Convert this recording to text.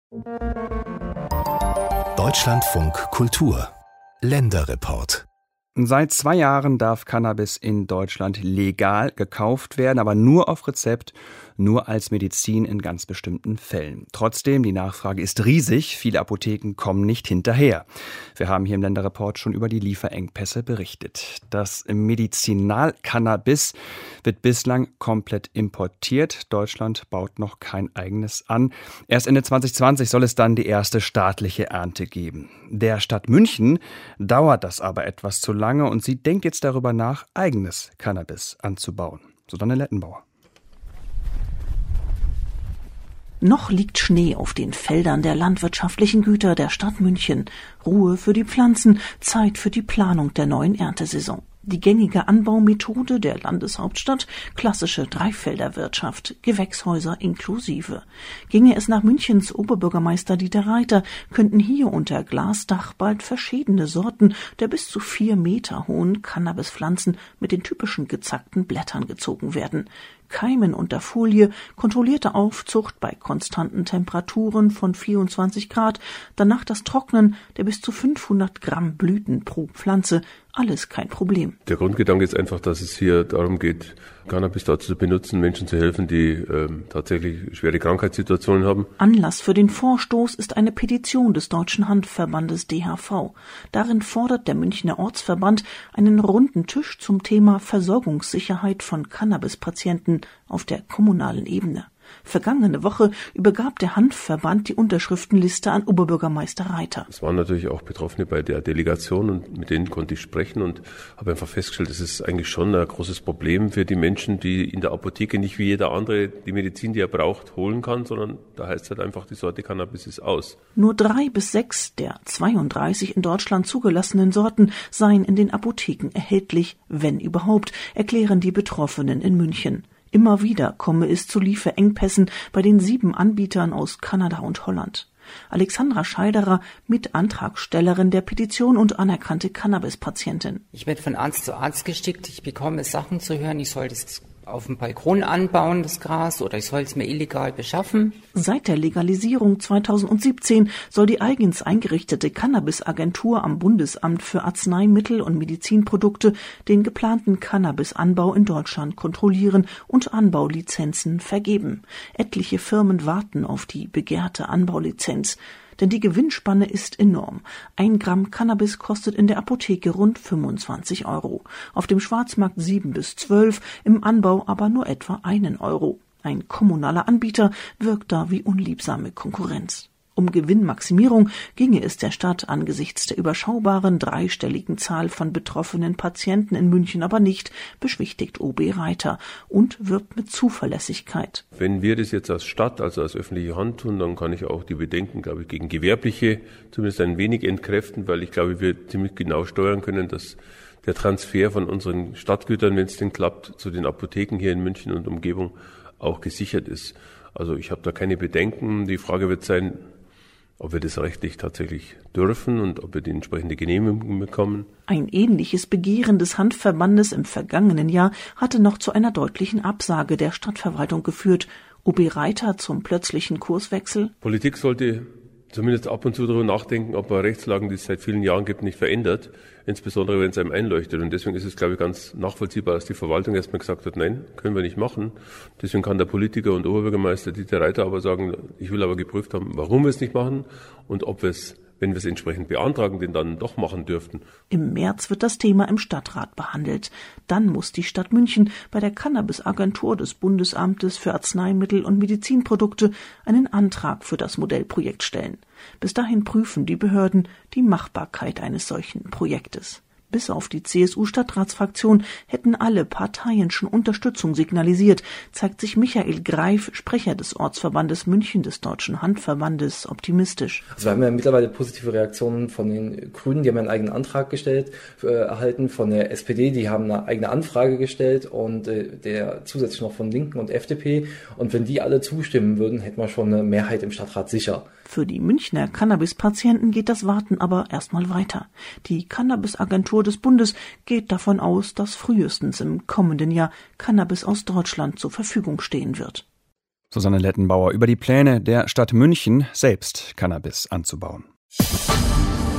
Deutschlandfunk Kultur Länderreport. Seit 2 Jahren darf Cannabis in Deutschland legal gekauft werden, aber nur auf Rezept, nur als Medizin in ganz bestimmten Fällen. Trotzdem, die Nachfrage ist riesig, viele Apotheken kommen nicht hinterher. Wir haben hier im Länderreport schon über die Lieferengpässe berichtet. Das Medizinalcannabis wird bislang komplett importiert. Deutschland baut noch kein eigenes an. Erst Ende 2020 soll es dann die erste staatliche Ernte geben. Der Stadt München dauert das aber etwas zu lange und sie denkt jetzt darüber nach, eigenes Cannabis anzubauen. Susanne Lettenbauer. Noch liegt Schnee auf den Feldern der landwirtschaftlichen Güter der Stadt München. Ruhe für die Pflanzen, Zeit für die Planung der neuen Erntesaison. Die gängige Anbaumethode der Landeshauptstadt, klassische Dreifelderwirtschaft, Gewächshäuser inklusive. Ginge es nach Münchens Oberbürgermeister Dieter Reiter, könnten hier unter Glasdach bald verschiedene Sorten der bis zu 4 Meter hohen Cannabispflanzen mit den typischen gezackten Blättern gezogen werden. Keimen unter Folie, kontrollierte Aufzucht bei konstanten Temperaturen von 24 Grad, danach das Trocknen der bis zu 500 Gramm Blüten pro Pflanze, alles kein Problem. Der Grundgedanke ist einfach, dass es hier darum geht, Cannabis dazu zu benutzen, Menschen zu helfen, die tatsächlich schwere Krankheitssituationen haben. Anlass für den Vorstoß ist eine Petition des Deutschen Handverbandes DHV. Darin fordert der Münchner Ortsverband einen runden Tisch zum Thema Versorgungssicherheit von Cannabispatienten auf der kommunalen Ebene. Vergangene Woche übergab der Handverband die Unterschriftenliste an Oberbürgermeister Reiter. Es waren natürlich auch Betroffene bei der Delegation und mit denen konnte ich sprechen und habe einfach festgestellt, es ist eigentlich schon ein großes Problem für die Menschen, die in der Apotheke nicht wie jeder andere die Medizin, die er braucht, holen kann, sondern da heißt halt einfach, die Sorte Cannabis ist aus. Nur 3 bis 6 der 32 in Deutschland zugelassenen Sorten seien in den Apotheken erhältlich, wenn überhaupt, erklären die Betroffenen in München. Immer wieder komme es zu Lieferengpässen bei den 7 Anbietern aus Kanada und Holland. Alexandra Scheiderer, Mitantragstellerin der Petition und anerkannte Cannabispatientin. Ich werde von Arzt zu Arzt geschickt. Ich bekomme Sachen zu hören. Ich soll das auf dem Balkon anbauen, das Gras, oder ich soll es mir illegal beschaffen. Seit der Legalisierung 2017 soll die eigens eingerichtete Cannabisagentur am Bundesamt für Arzneimittel und Medizinprodukte den geplanten Cannabisanbau in Deutschland kontrollieren und Anbaulizenzen vergeben. Etliche Firmen warten auf die begehrte Anbaulizenz. Denn die Gewinnspanne ist enorm. 1 Gramm Cannabis kostet in der Apotheke rund 25 €. Auf dem Schwarzmarkt 7 bis 12, im Anbau aber nur etwa 1 €. Ein kommunaler Anbieter wirkt da wie unliebsame Konkurrenz. Um Gewinnmaximierung ginge es der Stadt angesichts der überschaubaren dreistelligen Zahl von betroffenen Patienten in München aber nicht, beschwichtigt OB Reiter und wirbt mit Zuverlässigkeit. Wenn wir das jetzt als Stadt, also als öffentliche Hand tun, dann kann ich auch die Bedenken, glaube ich, gegen Gewerbliche zumindest ein wenig entkräften, weil ich glaube, wir ziemlich genau steuern können, dass der Transfer von unseren Stadtgütern, wenn es denn klappt, zu den Apotheken hier in München und Umgebung auch gesichert ist. Also ich habe da keine Bedenken. Die Frage wird sein, ob wir das rechtlich tatsächlich dürfen und ob wir die entsprechende Genehmigung bekommen. Ein ähnliches Begehren des Handverbandes im vergangenen Jahr hatte noch zu einer deutlichen Absage der Stadtverwaltung geführt. OB Reiter zum plötzlichen Kurswechsel. Politik sollte zumindest ab und zu darüber nachdenken, ob man Rechtslagen, die es seit vielen Jahren gibt, nicht verändert, insbesondere wenn es einem einleuchtet. Und deswegen ist es, glaube ich, ganz nachvollziehbar, dass die Verwaltung erstmal gesagt hat, nein, können wir nicht machen. Deswegen kann der Politiker und Oberbürgermeister Dieter Reiter aber sagen, ich will aber geprüft haben, warum wir es nicht machen und ob wir es, wenn wir es entsprechend beantragen, den dann doch machen dürften. Im März wird das Thema im Stadtrat behandelt. Dann muss die Stadt München bei der Cannabisagentur des Bundesamtes für Arzneimittel und Medizinprodukte einen Antrag für das Modellprojekt stellen. Bis dahin prüfen die Behörden die Machbarkeit eines solchen Projektes. Bis auf die CSU-Stadtratsfraktion hätten alle Parteien schon Unterstützung signalisiert, zeigt sich Michael Greif, Sprecher des Ortsverbandes München des Deutschen Handverbandes, optimistisch. Also wir haben ja mittlerweile positive Reaktionen von den Grünen, die haben einen eigenen Antrag gestellt, erhalten, von der SPD, die haben eine eigene Anfrage gestellt und der zusätzlich noch von Linken und FDP. Und wenn die alle zustimmen würden, hätten wir schon eine Mehrheit im Stadtrat sicher. Für die Münchner Cannabis-Patienten geht das Warten aber erstmal weiter. Die Cannabisagentur des Bundes geht davon aus, dass frühestens im kommenden Jahr Cannabis aus Deutschland zur Verfügung stehen wird. Susanne Lettenbauer über die Pläne der Stadt München, selbst Cannabis anzubauen.